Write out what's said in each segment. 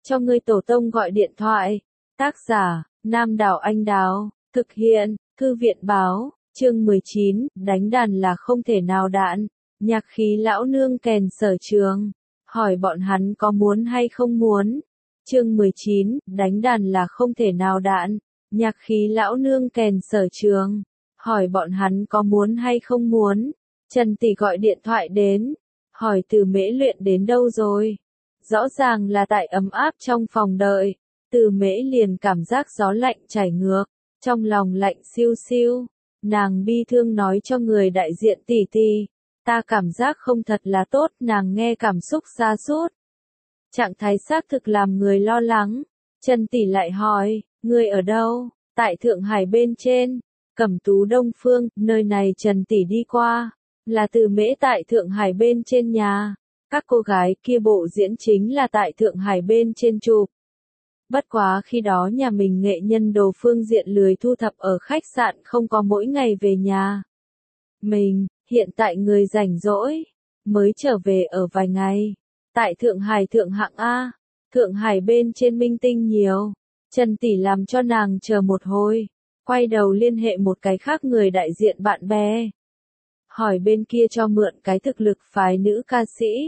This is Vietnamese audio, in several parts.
cho ngươi tổ tông gọi điện thoại. Tác giả, Nam Đảo Anh Đào, thực hiện, Thư viện báo, chương 19, đánh đàn là không thể nào đạn, nhạc khí lão nương kèn sở trường, hỏi bọn hắn có muốn hay không muốn. Chương 19, đánh đàn là không thể nào đạn, nhạc khí lão nương kèn sở trường, hỏi bọn hắn có muốn hay không muốn. Trần Tỷ gọi điện thoại đến, hỏi Từ Mễ luyện đến đâu rồi. Rõ ràng là tại ấm áp trong phòng đợi, Từ Mễ liền cảm giác gió lạnh chảy ngược, trong lòng lạnh siêu siêu. Nàng bi thương nói cho người đại diện tỷ tỷ, ta cảm giác không thật là tốt, nàng nghe cảm xúc sa sút. Trạng thái xác thực làm người lo lắng. Trần Tỷ lại hỏi, ngươi ở đâu? Tại Thượng Hải bên trên, Cẩm Tú Đông Phương, nơi này Trần Tỷ đi qua, là Từ Mễ tại Thượng Hải bên trên nhà. Các cô gái kia bộ diễn chính là tại Thượng Hải bên trên chụp. Bất quá khi đó nhà mình nghệ nhân đồ phương diện lười thu thập ở khách sạn, không có mỗi ngày về nhà. Mình, hiện tại người rảnh rỗi, mới trở về ở vài ngày. Tại Thượng Hải thượng hạng A, Thượng Hải bên trên minh tinh nhiều. Trần Tỷ làm cho nàng chờ một hồi, quay đầu liên hệ một cái khác người đại diện bạn bè. Hỏi bên kia cho mượn cái thực lực phái nữ ca sĩ.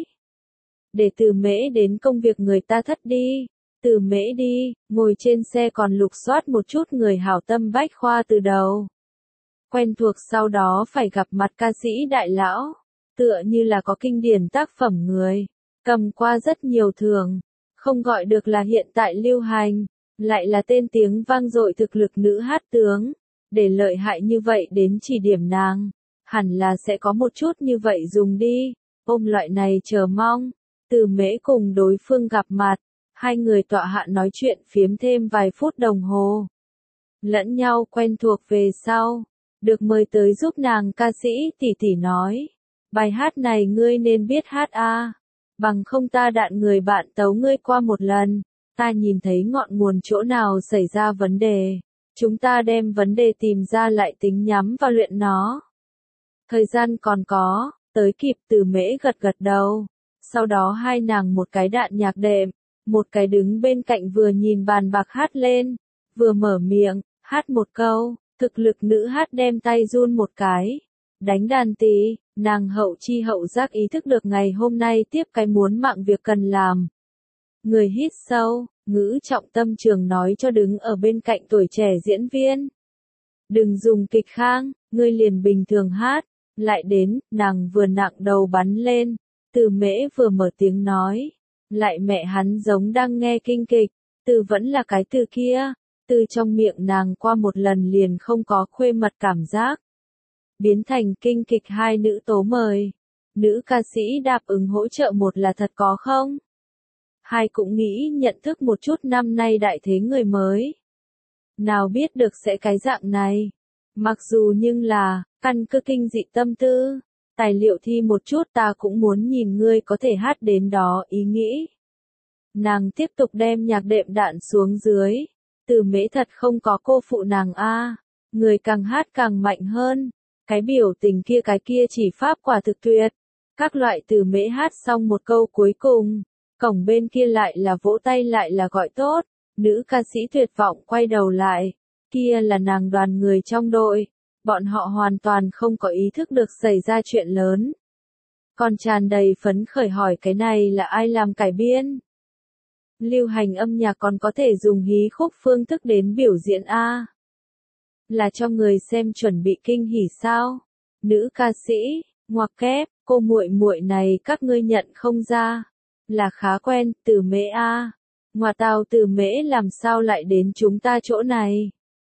Để Từ Mễ đến công việc người ta thất đi. Từ Mễ đi, ngồi trên xe còn lục soát một chút người hảo tâm bách khoa từ đầu. Quen thuộc sau đó phải gặp mặt ca sĩ đại lão, tựa như là có kinh điển tác phẩm người, cầm qua rất nhiều thưởng, không gọi được là hiện tại lưu hành, lại là tên tiếng vang dội thực lực nữ hát tướng, để lợi hại như vậy đến chỉ điểm nàng, hẳn là sẽ có một chút như vậy dùng đi, ôm loại này chờ mong. Từ Mễ cùng đối phương gặp mặt, hai người tọa hạ nói chuyện phiếm thêm vài phút đồng hồ. Lẫn nhau quen thuộc về sau, được mời tới giúp nàng ca sĩ tỷ tỷ nói, bài hát này ngươi nên biết hát a, bằng không ta đạn người bạn tấu ngươi qua một lần, ta nhìn thấy ngọn nguồn chỗ nào xảy ra vấn đề, chúng ta đem vấn đề tìm ra lại tính nhắm vào luyện nó. Thời gian còn có, tới kịp. Từ Mễ gật gật đầu. Sau đó hai nàng một cái đạn nhạc đệm, một cái đứng bên cạnh vừa nhìn bàn bạc hát lên, vừa mở miệng, hát một câu, thực lực nữ hát đem tay run một cái. Đánh đàn tí, nàng hậu chi hậu giác ý thức được ngày hôm nay tiếp cái muốn mạng việc cần làm. Người hít sâu, ngữ trọng tâm trường nói cho đứng ở bên cạnh tuổi trẻ diễn viên. Đừng dùng kịch khang, ngươi liền bình thường hát, lại đến, nàng vừa nặng đầu bắn lên. Từ Mễ vừa mở tiếng nói, lại mẹ hắn giống đang nghe kinh kịch, từ vẫn là cái từ kia, từ trong miệng nàng qua một lần liền không có khuê mật cảm giác. Biến thành kinh kịch hai nữ tố mời, nữ ca sĩ đáp ứng hỗ trợ một là thật có không? Hai cũng nghĩ nhận thức một chút năm nay đại thế người mới. Nào biết được sẽ cái dạng này, mặc dù nhưng là, căn cứ kinh dị tâm tư. Tài liệu thi một chút ta cũng muốn nhìn ngươi có thể hát đến đó ý nghĩ. Nàng tiếp tục đem nhạc đệm đạn xuống dưới. Từ Mễ thật không có cô phụ nàng a, người càng hát càng mạnh hơn. Cái biểu tình kia cái kia chỉ pháp quả thực tuyệt. Các loại. Từ Mễ hát xong một câu cuối cùng, cổng bên kia lại là vỗ tay lại là gọi tốt. Nữ ca sĩ tuyệt vọng quay đầu lại. Kia là nàng đoàn người trong đội. Bọn họ hoàn toàn không có ý thức được xảy ra chuyện lớn. Còn tràn đầy phấn khởi hỏi cái này là ai làm cải biên? Lưu hành âm nhạc còn có thể dùng hí khúc phương thức đến biểu diễn a? Là cho người xem chuẩn bị kinh hỉ sao? Nữ ca sĩ, ngoặc kép, cô muội muội này các ngươi nhận không ra. Là khá quen, Từ Mễ a. Ngoà tào, Từ Mễ làm sao lại đến chúng ta chỗ này?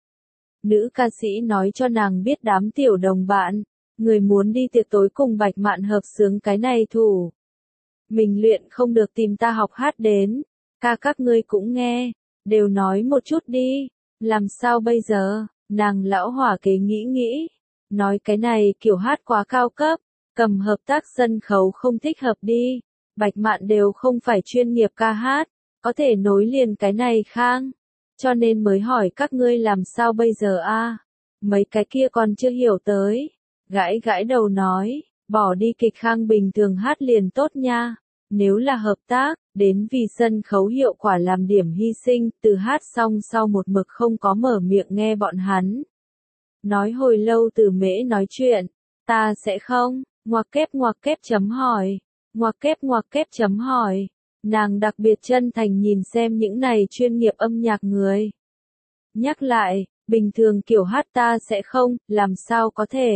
Nữ ca sĩ nói cho nàng biết đám tiểu đồng bạn, người muốn đi tiệc tối cùng Bạch Mạn hợp xướng cái này thủ. Mình luyện không được tìm ta học hát đến, ca các ngươi cũng nghe, đều nói một chút đi, làm sao bây giờ, nàng lão hỏa kế nghĩ, nói cái này kiểu hát quá cao cấp, cầm hợp tác sân khấu không thích hợp đi, Bạch Mạn đều không phải chuyên nghiệp ca hát, có thể nối liền cái này khang. Cho nên mới hỏi các ngươi làm sao bây giờ a? Mấy cái kia còn chưa hiểu tới. Gãi gãi đầu nói, bỏ đi kịch khang bình thường hát liền tốt nha. Nếu là hợp tác, đến vì sân khấu hiệu quả làm điểm hy sinh, từ hát xong sau một mực không có mở miệng nghe bọn hắn. Nói hồi lâu Từ Mễ nói chuyện, ta sẽ không, ngoặc kép chấm hỏi, ngoặc kép chấm hỏi. Nàng đặc biệt chân thành nhìn xem những này chuyên nghiệp âm nhạc người. Nhắc lại, bình thường kiểu hát ta sẽ không, làm sao có thể.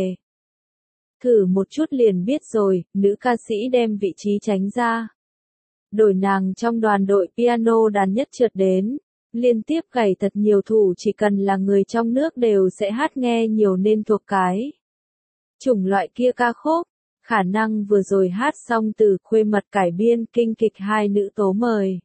Thử một chút liền biết rồi, nữ ca sĩ đem vị trí tránh ra. Đổi nàng trong đoàn đội piano đàn nhất trượt đến. Liên tiếp gảy thật nhiều thủ chỉ cần là người trong nước đều sẽ hát nghe nhiều nên thuộc cái. Chủng loại kia ca khúc. Khả năng vừa rồi hát xong Từ Khuê Mật cải biên kinh kịch hai nữ tố mời.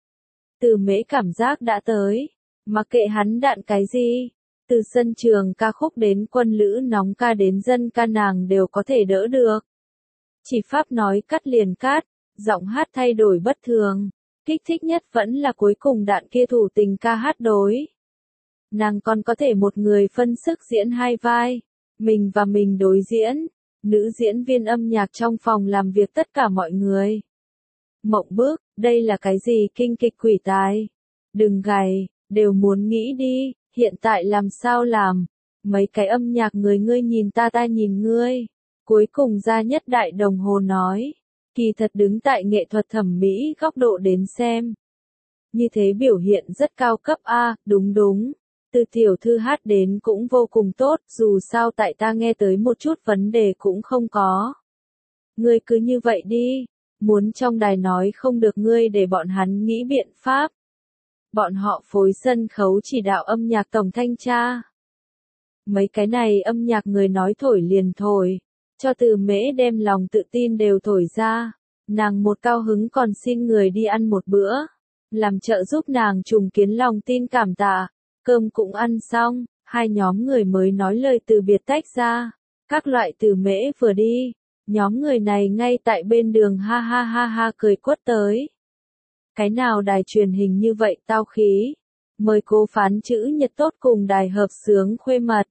Từ Mễ cảm giác đã tới. Mặc kệ hắn đạn cái gì. Từ sân trường ca khúc đến quân lữ nóng ca đến dân ca nàng đều có thể đỡ được. Chỉ pháp nói cắt liền cắt, giọng hát thay đổi bất thường. Kích thích nhất vẫn là cuối cùng đạn kia thủ tình ca hát đối. Nàng còn có thể một người phân sức diễn hai vai. Mình và mình đối diễn. Nữ diễn viên âm nhạc trong phòng làm việc tất cả mọi người. Mộng bức, đây là cái gì kinh kịch quỷ tài? Đừng gầy, đều muốn nghĩ đi, hiện tại làm sao làm? Mấy cái âm nhạc người ngươi nhìn ta nhìn ngươi. Cuối cùng Gia Nhất Đại đồng hồ nói. Kỳ thật đứng tại nghệ thuật thẩm mỹ góc độ đến xem. Như thế biểu hiện rất cao cấp a, đúng. Từ tiểu thư hát đến cũng vô cùng tốt, dù sao tại ta nghe tới một chút vấn đề cũng không có. Ngươi cứ như vậy đi, muốn trong đài nói không được ngươi để bọn hắn nghĩ biện pháp. Bọn họ phối sân khấu chỉ đạo âm nhạc tổng thanh tra. Mấy cái này âm nhạc người nói thổi liền thổi, cho Từ Mễ đem lòng tự tin đều thổi ra. Nàng một cao hứng còn xin người đi ăn một bữa, làm trợ giúp nàng trùng kiến lòng tin cảm tạ. Cơm cũng ăn xong, hai nhóm người mới nói lời từ biệt tách ra. Các loại Từ Mễ vừa đi, nhóm người này ngay tại bên đường ha ha cười quất tới. Cái nào đài truyền hình như vậy tao khí. Mời cô phán chữ nhật tốt cùng đài hợp xướng Khuê Mật.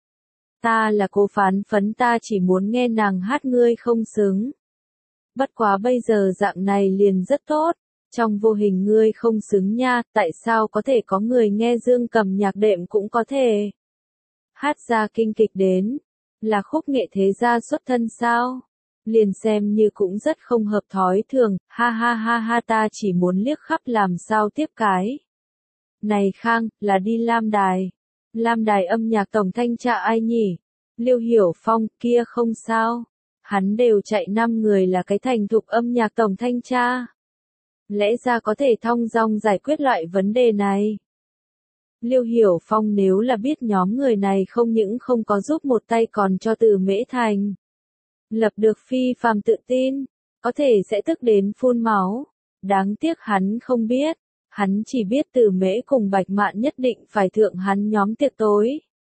Ta là cô phán phấn ta chỉ muốn nghe nàng hát ngươi không xứng. Bất quá bây giờ dạng này liền rất tốt. Trong vô hình ngươi không xứng nha, tại sao có thể có người nghe dương cầm nhạc đệm cũng có thể. Hát ra kinh kịch đến, là khúc nghệ thế gia xuất thân sao? Liền xem như cũng rất không hợp thói thường, ha ha ta chỉ muốn liếc khắp làm sao tiếp cái. Này Khang, là đi Lam đài âm nhạc tổng thanh tra ai nhỉ? Liêu Hiểu Phong, kia không sao. Hắn đều chạy 5 người là cái thành thục âm nhạc tổng thanh tra. Lẽ ra có thể thong dong giải quyết loại vấn đề này. Liêu Hiểu Phong nếu là biết nhóm người này không những không có giúp một tay còn cho Từ Mễ thành. Lập được phi phàm tự tin, có thể sẽ tức đến phun máu. Đáng tiếc hắn không biết, hắn chỉ biết Từ Mễ cùng Bạch Mạn nhất định phải thượng hắn nhóm tiệc tối.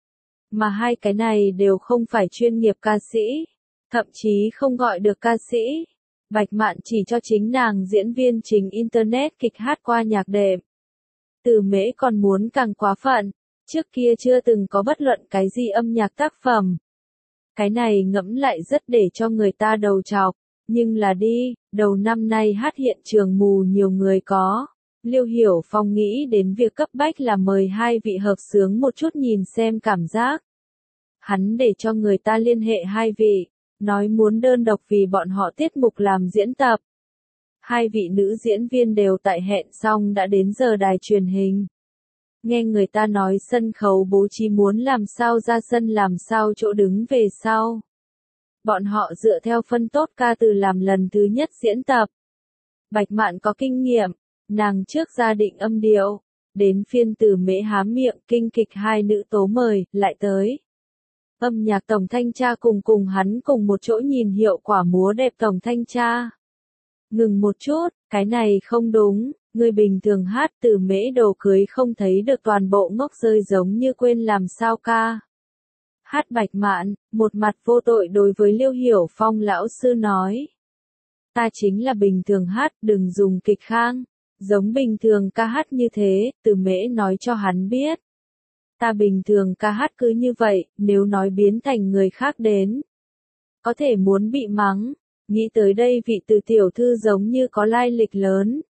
Mà hai cái này đều không phải chuyên nghiệp ca sĩ, thậm chí không gọi được ca sĩ. Bạch Mạn chỉ cho chính nàng diễn viên trình internet kịch hát qua nhạc đệm. Từ Mễ còn muốn càng quá phận, trước kia chưa từng có bất luận cái gì âm nhạc tác phẩm. Cái này ngẫm lại rất để cho người ta đầu trọc, nhưng là đi, đầu năm nay hát hiện trường mù nhiều người có. Liêu Hiểu Phong nghĩ đến việc cấp bách là mời hai vị hợp xướng một chút nhìn xem cảm giác. Hắn để cho người ta liên hệ hai vị, nói muốn đơn độc vì bọn họ tiết mục làm diễn tập. Hai vị nữ diễn viên đều tại hẹn xong đã đến giờ đài truyền hình. Nghe người ta nói sân khấu bố trí muốn làm sao ra sân làm sao chỗ đứng về sau. Bọn họ dựa theo phân tốt ca từ làm lần thứ nhất diễn tập. Bạch Mạn có kinh nghiệm, nàng trước gia định âm điệu, đến phiên Từ Mễ há miệng kinh kịch hai nữ tố mời, lại tới. Âm nhạc tổng thanh tra cùng hắn cùng một chỗ nhìn hiệu quả múa đẹp tổng thanh tra. Ngừng một chút, cái này không đúng, người bình thường hát Từ Mễ đồ cưới không thấy được toàn bộ ngốc rơi giống như quên làm sao ca. Hát Bạch Mạn, một mặt vô tội đối với Liêu Hiểu Phong lão sư nói. Ta chính là bình thường hát, đừng dùng kịch khang, giống bình thường ca hát như thế, Từ Mễ nói cho hắn biết. Ta bình thường ca hát cứ như vậy, nếu nói biến thành người khác đến. Có thể muốn bị mắng, Nghĩ tới đây vị Từ tiểu thư giống như có lai lịch lớn.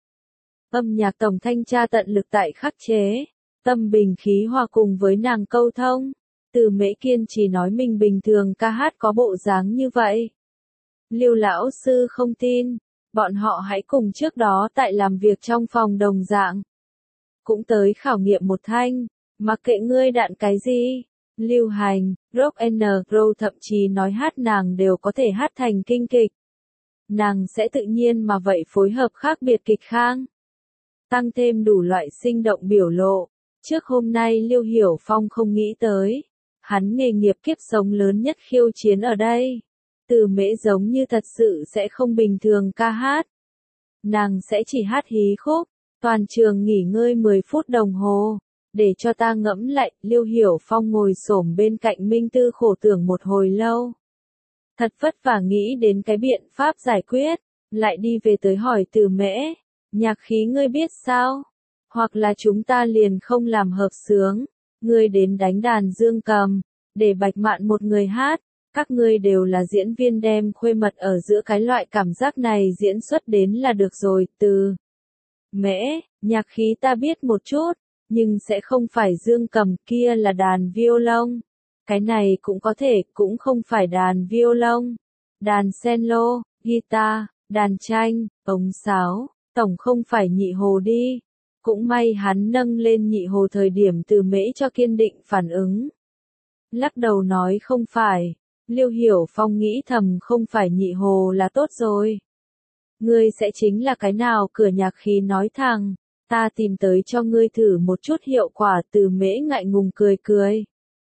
Âm nhạc tổng thanh tra tận lực tại khắc chế, tâm bình khí hòa cùng với nàng câu thông. Từ Mễ kiên trì nói mình bình thường ca hát có bộ dáng như vậy. Lưu lão sư không tin, bọn họ hãy cùng trước đó tại làm việc trong phòng đồng dạng. Cũng tới khảo nghiệm một thanh, mặc kệ ngươi đạn cái gì. Lưu Hành, Rock and Roll thậm chí nói hát nàng đều có thể hát thành kinh kịch. Nàng sẽ tự nhiên mà vậy phối hợp khác biệt kịch khang. Tăng thêm đủ loại sinh động biểu lộ. Trước hôm nay Lưu Hiểu Phong không nghĩ tới. Hắn nghề nghiệp kiếp sống lớn nhất khiêu chiến ở đây. Từ Mễ giống như thật sự sẽ không bình thường ca hát. Nàng sẽ chỉ hát hí khúc. Toàn trường nghỉ ngơi 10 phút đồng hồ. Để cho ta ngẫm lại, Lưu Hiểu Phong ngồi xổm bên cạnh Minh Tư khổ tưởng một hồi lâu. Thật vất vả nghĩ đến cái biện pháp giải quyết. Lại đi về tới hỏi Từ Mễ. Nhạc khí ngươi biết sao? Hoặc là chúng ta liền không làm hợp xướng. Ngươi đến đánh đàn dương cầm. Để Bạch Mạn một người hát. Các ngươi đều là diễn viên đem khuê mật ở giữa cái loại cảm giác này diễn xuất đến là được rồi. Từ Mễ, nhạc khí ta biết một chút. Nhưng sẽ không phải dương cầm, kia là đàn violon. Cái này cũng có thể, cũng không phải đàn violon. Đàn cello, guitar, đàn tranh, ống sáo, tổng không phải nhị hồ đi. Cũng may hắn nâng lên nhị hồ thời điểm Từ Mễ cho kiên định phản ứng. Lắc đầu nói không phải. Lưu Hiểu Phong nghĩ thầm không phải nhị hồ là tốt rồi. Ngươi sẽ chính là cái nào cửa nhạc khí nói thẳng. Ta tìm tới cho ngươi thử một chút hiệu quả. Từ Mễ ngại ngùng cười cười.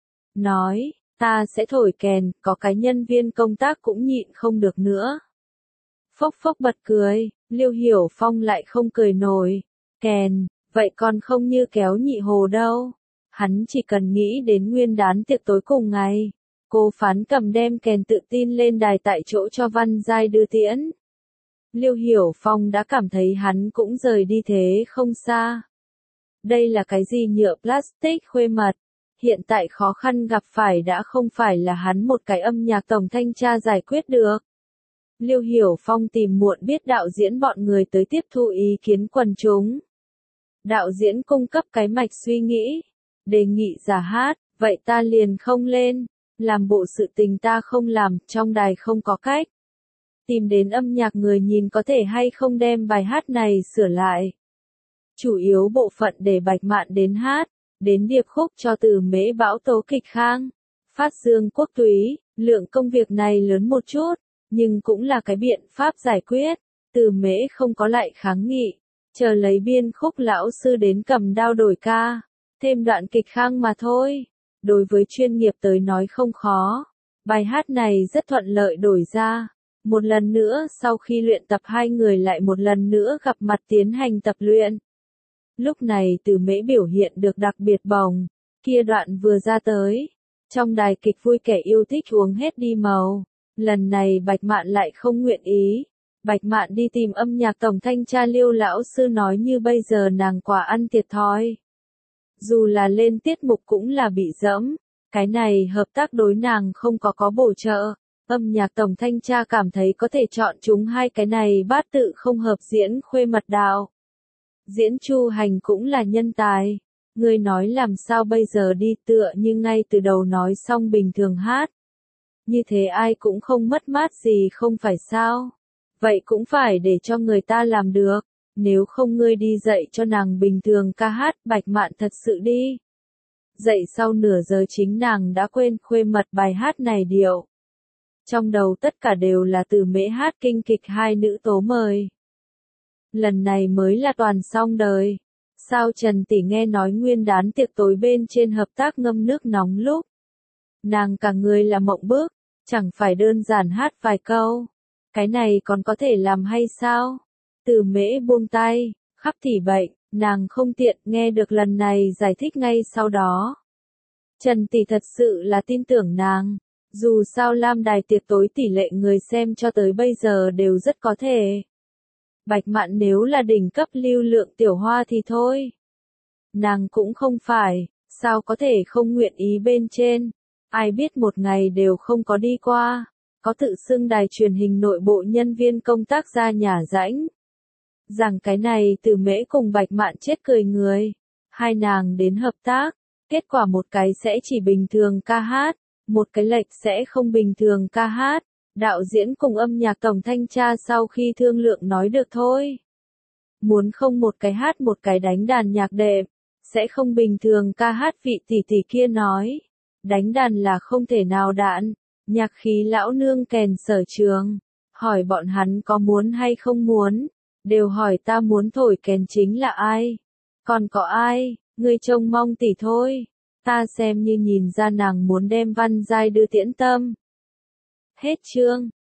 Nói, ta sẽ thổi kèn, có cái nhân viên công tác cũng nhịn không được nữa. Phốc phốc bật cười, Lưu Hiểu Phong lại không cười nổi. Kèn, vậy còn không như kéo nhị hồ đâu. Hắn chỉ cần nghĩ đến nguyên đán tiệc tối cùng ngày. Cô Phán Cầm đem kèn tự tin lên đài tại chỗ cho Văn Giai đưa tiễn. Lưu Hiểu Phong đã cảm thấy hắn cũng rời đi thế không xa. Đây là cái gì nhựa plastic khuê mật. Hiện tại khó khăn gặp phải đã không phải là hắn một cái âm nhạc tổng thanh tra giải quyết được. Lưu Hiểu Phong tìm muộn biết đạo diễn bọn người tới tiếp thu ý kiến quần chúng. Đạo diễn cung cấp cái mạch suy nghĩ. Đề nghị giả hát, vậy ta liền không lên. Làm bộ sự tình ta không làm, trong đài không có cách. Tìm đến âm nhạc người nhìn có thể hay không đem bài hát này sửa lại. Chủ yếu bộ phận để Bạch Mạn đến hát, đến điệp khúc cho Từ Mễ bão tố kịch khang. Phát dương quốc túy, lượng công việc này lớn một chút, nhưng cũng là cái biện pháp giải quyết. Từ Mễ không có lại kháng nghị, chờ lấy biên khúc lão sư đến cầm đao đổi ca, thêm đoạn kịch khang mà thôi. Đối với chuyên nghiệp tới nói không khó, bài hát này rất thuận lợi đổi ra. Một lần nữa sau khi luyện tập hai người lại một lần nữa gặp mặt tiến hành tập luyện. Lúc này Từ Mễ biểu hiện được đặc biệt bồng, kia đoạn vừa ra tới. Trong đài kịch vui kẻ yêu thích uống hết đi màu. Lần này Bạch Mạn lại không nguyện ý. Bạch Mạn đi tìm âm nhạc tổng thanh tra Lưu lão sư nói như bây giờ nàng quả ăn thiệt thòi. Dù là lên tiết mục cũng là bị dẫm. Cái này hợp tác đối nàng không có bổ trợ. Âm nhạc tổng thanh tra cảm thấy có thể chọn chúng hai cái này bát tự không hợp diễn khuê mật đạo. Diễn Chu Hành cũng là nhân tài. Ngươi nói làm sao bây giờ đi tựa như ngay từ đầu nói xong bình thường hát. Như thế ai cũng không mất mát gì không phải sao. Vậy cũng phải để cho người ta làm được. Nếu không ngươi đi dạy cho nàng bình thường ca hát. Bạch Mạn thật sự đi. Dạy sau nửa giờ chính nàng đã quên khuê mật bài hát này điệu. Trong đầu tất cả đều là Từ Mễ hát kinh kịch hai nữ tố mời. Lần này mới là toàn xong đời. Sao Trần Tỷ nghe nói nguyên đán tiệc tối bên trên hợp tác ngâm nước nóng lúc. Nàng cả người là mộng bức, chẳng phải đơn giản hát vài câu. Cái này còn có thể làm hay sao? Từ Mễ buông tay, khắp tỉ bệnh, nàng không tiện nghe được lần này giải thích ngay sau đó. Trần Tỷ thật sự là tin tưởng nàng. Dù sao Lam đài tiệc tối tỷ lệ người xem cho tới bây giờ đều rất có thể. Bạch Mạn nếu là đỉnh cấp lưu lượng tiểu hoa thì thôi. Nàng cũng không phải, sao có thể không nguyện ý bên trên. Ai biết một ngày đều không có đi qua. có tự xưng đài truyền hình nội bộ nhân viên công tác ra nhà rãnh. Rằng cái này Từ Mễ cùng Bạch Mạn chết cười người. Hai nàng đến hợp tác, kết quả một cái sẽ chỉ bình thường ca hát, một cái lệch sẽ không bình thường ca hát. Đạo diễn cùng âm nhạc tổng thanh tra sau khi thương lượng nói được thôi. Muốn không một cái hát một cái đánh đàn nhạc đẹp, sẽ không bình thường ca hát, vị tỷ tỷ kia nói. Đánh đàn là không thể nào đạn, nhạc khí lão nương kèn sở trường. Hỏi bọn hắn có muốn hay không muốn, đều hỏi ta muốn thổi kèn chính là ai. Còn có ai, ngươi trông mong tỷ thôi. Ta xem như nhìn ra nàng muốn đem Văn Giai đưa Tiễn Tâm. Hết chương.